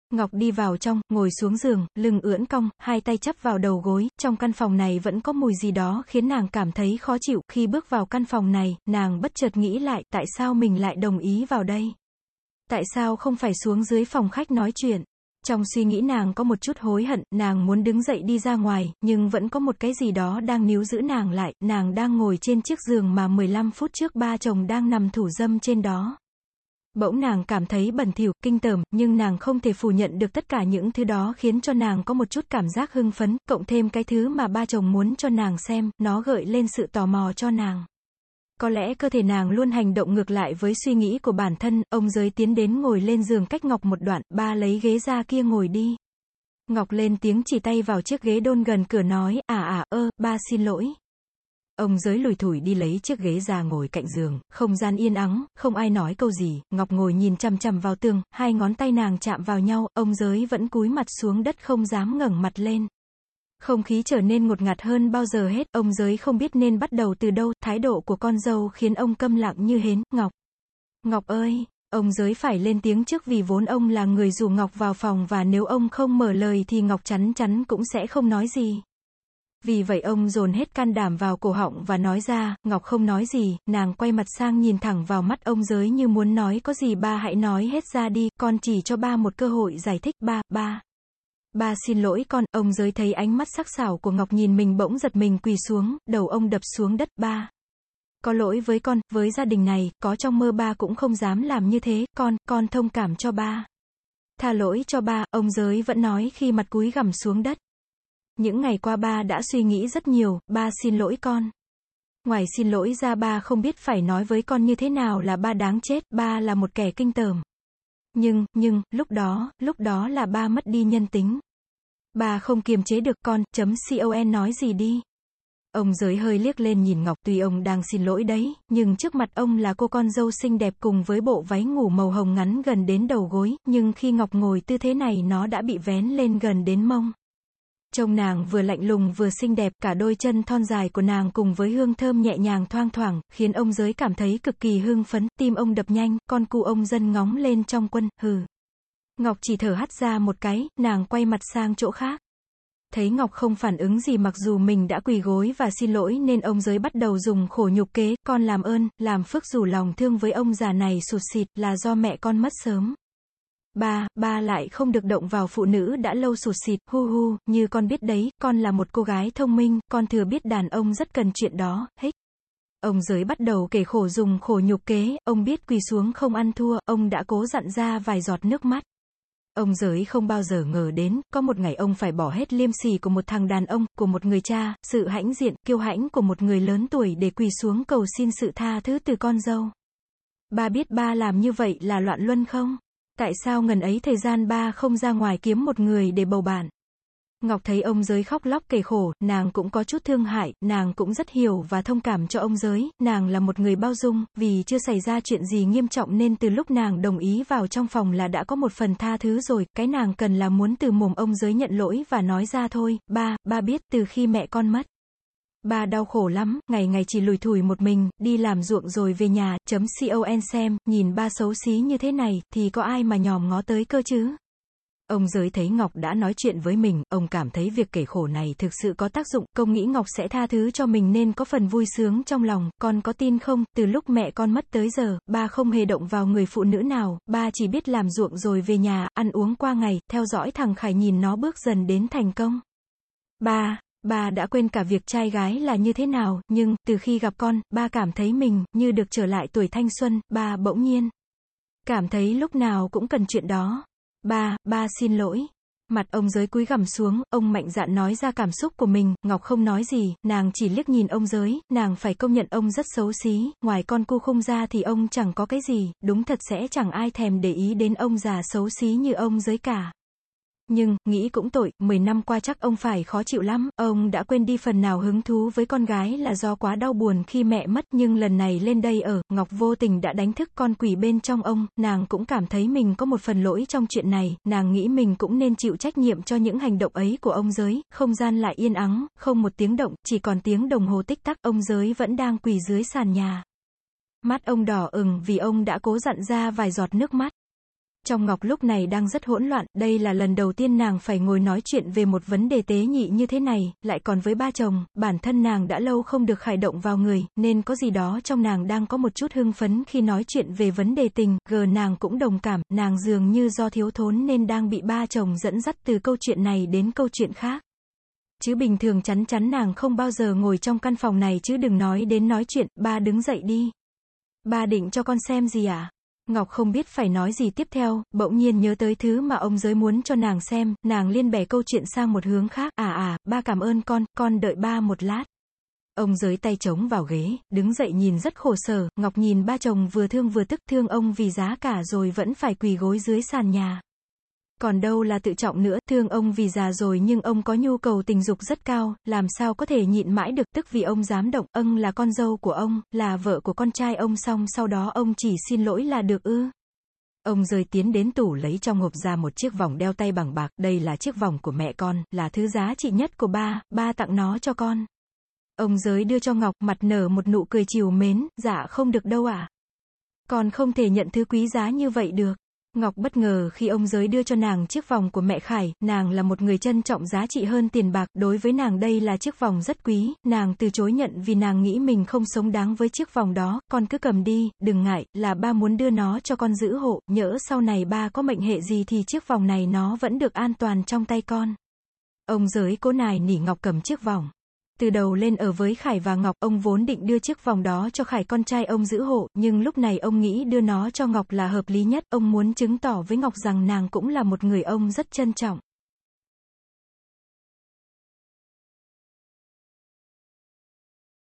Ngọc đi vào trong, ngồi xuống giường, lưng ưỡn cong, hai tay chắp vào đầu gối, trong căn phòng này vẫn có mùi gì đó khiến nàng cảm thấy khó chịu, khi bước vào căn phòng này, nàng bất chợt nghĩ lại, tại sao mình lại đồng ý vào đây? Tại sao không phải xuống dưới phòng khách nói chuyện? Trong suy nghĩ nàng có một chút hối hận, nàng muốn đứng dậy đi ra ngoài, nhưng vẫn có một cái gì đó đang níu giữ nàng lại, nàng đang ngồi trên chiếc giường mà 15 phút trước ba chồng đang nằm thủ dâm trên đó. Bỗng nàng cảm thấy bẩn thỉu, kinh tởm, nhưng nàng không thể phủ nhận được tất cả những thứ đó khiến cho nàng có một chút cảm giác hưng phấn, cộng thêm cái thứ mà ba chồng muốn cho nàng xem, nó gợi lên sự tò mò cho nàng. Có lẽ cơ thể nàng luôn hành động ngược lại với suy nghĩ của bản thân, ông Giới tiến đến ngồi lên giường cách Ngọc một đoạn, ba lấy ghế ra kia ngồi đi. Ngọc lên tiếng chỉ tay vào chiếc ghế đôn gần cửa nói, ba xin lỗi. Ông Giới lủi thủi đi lấy chiếc ghế ra ngồi cạnh giường, không gian yên ắng, không ai nói câu gì, Ngọc ngồi nhìn chằm chằm vào tường, hai ngón tay nàng chạm vào nhau, ông Giới vẫn cúi mặt xuống đất không dám ngẩng mặt lên. Không khí trở nên ngột ngạt hơn bao giờ hết, ông Giới không biết nên bắt đầu từ đâu, thái độ của con dâu khiến ông câm lặng như hến, Ngọc. Ngọc ơi, ông Giới phải lên tiếng trước vì vốn ông là người rủ Ngọc vào phòng và nếu ông không mở lời thì Ngọc chắn chắn cũng sẽ không nói gì. Vì vậy ông dồn hết can đảm vào cổ họng và nói ra, Ngọc không nói gì, nàng quay mặt sang nhìn thẳng vào mắt ông Giới như muốn nói có gì ba hãy nói hết ra đi, con chỉ cho ba một cơ hội giải thích, ba xin lỗi con, ông Giới thấy ánh mắt sắc sảo của Ngọc nhìn mình bỗng giật mình quỳ xuống, đầu ông đập xuống đất, ba. Có lỗi với con, với gia đình này, có trong mơ ba cũng không dám làm như thế, con thông cảm cho ba. Tha lỗi cho ba, ông Giới vẫn nói khi mặt cúi gằm xuống đất. Những ngày qua ba đã suy nghĩ rất nhiều, ba xin lỗi con. Ngoài xin lỗi ra ba không biết phải nói với con như thế nào là ba đáng chết, ba là một kẻ kinh tởm. Nhưng, lúc đó là ba mất đi nhân tính. Ba không kiềm chế được con nói gì đi. Ông Giới hơi liếc lên nhìn Ngọc, tuy ông đang xin lỗi đấy, nhưng trước mặt ông là cô con dâu xinh đẹp cùng với bộ váy ngủ màu hồng ngắn gần đến đầu gối, nhưng khi Ngọc ngồi tư thế này nó đã bị vén lên gần đến mông. Trông nàng vừa lạnh lùng vừa xinh đẹp, cả đôi chân thon dài của nàng cùng với hương thơm nhẹ nhàng thoang thoảng, khiến ông Giới cảm thấy cực kỳ hưng phấn, tim ông đập nhanh, con cu ông dân ngóng lên trong quân, hừ. Ngọc chỉ thở hắt ra một cái, nàng quay mặt sang chỗ khác. Thấy Ngọc không phản ứng gì mặc dù mình đã quỳ gối và xin lỗi nên ông Giới bắt đầu dùng khổ nhục kế, con làm ơn, làm phước rủ lòng thương với ông già này sụt sịt, là do mẹ con mất sớm. Ba lại không được động vào phụ nữ đã lâu sụt sịt, như con biết đấy, con là một cô gái thông minh, con thừa biết đàn ông rất cần chuyện đó, hích. Ông Giới bắt đầu kể khổ dùng khổ nhục kế, ông biết quỳ xuống không ăn thua, ông đã cố dặn ra vài giọt nước mắt. Ông Giới không bao giờ ngờ đến, có một ngày ông phải bỏ hết liêm sỉ của một thằng đàn ông, của một người cha, sự hãnh diện, kiêu hãnh của một người lớn tuổi để quỳ xuống cầu xin sự tha thứ từ con dâu. Ba biết ba làm như vậy là loạn luân không? Tại sao ngần ấy thời gian ba không ra ngoài kiếm một người để bầu bạn? Ngọc thấy ông Giới khóc lóc kể khổ, nàng cũng có chút thương hại, nàng cũng rất hiểu và thông cảm cho ông Giới, nàng là một người bao dung, vì chưa xảy ra chuyện gì nghiêm trọng nên từ lúc nàng đồng ý vào trong phòng là đã có một phần tha thứ rồi, cái nàng cần là muốn từ mồm ông Giới nhận lỗi và nói ra thôi, ba biết từ khi mẹ con mất. Ba đau khổ lắm, ngày ngày chỉ lủi thủi một mình, đi làm ruộng rồi về nhà, xem, nhìn ba xấu xí như thế này, thì có ai mà nhòm ngó tới cơ chứ? Ông Giới thấy Ngọc đã nói chuyện với mình, ông cảm thấy việc kể khổ này thực sự có tác dụng, công nghĩ Ngọc sẽ tha thứ cho mình nên có phần vui sướng trong lòng, con có tin không, từ lúc mẹ con mất tới giờ, ba không hề động vào người phụ nữ nào, ba chỉ biết làm ruộng rồi về nhà, ăn uống qua ngày, theo dõi thằng Khải nhìn nó bước dần đến thành công. Ba đã quên cả việc trai gái là như thế nào, nhưng, từ khi gặp con, ba cảm thấy mình, như được trở lại tuổi thanh xuân, ba bỗng nhiên cảm thấy lúc nào cũng cần chuyện đó. Ba xin lỗi. Mặt ông Giới cúi gằm xuống, ông mạnh dạn nói ra cảm xúc của mình, Ngọc không nói gì, nàng chỉ liếc nhìn ông Giới, nàng phải công nhận ông rất xấu xí, ngoài con cu khung ra thì ông chẳng có cái gì, đúng thật sẽ chẳng ai thèm để ý đến ông già xấu xí như ông Giới cả. Nhưng, nghĩ cũng tội, 10 năm qua chắc ông phải khó chịu lắm, ông đã quên đi phần nào hứng thú với con gái là do quá đau buồn khi mẹ mất, nhưng lần này lên đây ở, Ngọc vô tình đã đánh thức con quỷ bên trong ông, nàng cũng cảm thấy mình có một phần lỗi trong chuyện này, nàng nghĩ mình cũng nên chịu trách nhiệm cho những hành động ấy của ông Giới, không gian lại yên ắng, không một tiếng động, chỉ còn tiếng đồng hồ tích tắc, ông Giới vẫn đang quỳ dưới sàn nhà. Mắt ông đỏ ửng vì ông đã cố dặn ra vài giọt nước mắt. Trong Ngọc lúc này đang rất hỗn loạn, đây là lần đầu tiên nàng phải ngồi nói chuyện về một vấn đề tế nhị như thế này, lại còn với ba chồng, bản thân nàng đã lâu không được khởi động vào người, nên có gì đó trong nàng đang có một chút hưng phấn khi nói chuyện về vấn đề tình, nàng cũng đồng cảm, nàng dường như do thiếu thốn nên đang bị ba chồng dẫn dắt từ câu chuyện này đến câu chuyện khác. Chứ bình thường chắn chắn nàng không bao giờ ngồi trong căn phòng này chứ đừng nói đến nói chuyện, ba đứng dậy đi. Ba định cho con xem gì à? Ngọc không biết phải nói gì tiếp theo, bỗng nhiên nhớ tới thứ mà ông Giới muốn cho nàng xem, nàng liên bẻ câu chuyện sang một hướng khác, ba cảm ơn con đợi ba một lát. Ông Giới tay chống vào ghế, đứng dậy nhìn rất khổ sở, Ngọc nhìn ba chồng vừa thương vừa tức, thương ông vì giá cả rồi vẫn phải quỳ gối dưới sàn nhà. Còn đâu là tự trọng nữa, thương ông vì già rồi nhưng ông có nhu cầu tình dục rất cao, làm sao có thể nhịn mãi được, tức vì ông dám động, là con dâu của ông, là vợ của con trai ông xong sau đó ông chỉ xin lỗi là được ư. Ông Giới tiến đến tủ lấy trong hộp ra một chiếc vòng đeo tay bằng bạc, đây là chiếc vòng của mẹ con, là thứ giá trị nhất của ba tặng nó cho con. Ông Giới đưa cho Ngọc, mặt nở một nụ cười trìu mến, dạ không được đâu ạ. Con không thể nhận thứ quý giá như vậy được. Ngọc bất ngờ khi ông Giới đưa cho nàng chiếc vòng của mẹ Khải, nàng là một người trân trọng giá trị hơn tiền bạc, đối với nàng đây là chiếc vòng rất quý, nàng từ chối nhận vì nàng nghĩ mình không xứng đáng với chiếc vòng đó, con cứ cầm đi, đừng ngại, là ba muốn đưa nó cho con giữ hộ, nhỡ sau này ba có mệnh hệ gì thì chiếc vòng này nó vẫn được an toàn trong tay con. Ông Giới cố nài nỉ Ngọc cầm chiếc vòng. Từ đầu lên ở với Khải và Ngọc, ông vốn định đưa chiếc vòng đó cho Khải con trai ông giữ hộ, nhưng lúc này ông nghĩ đưa nó cho Ngọc là hợp lý nhất, ông muốn chứng tỏ với Ngọc rằng nàng cũng là một người ông rất trân trọng.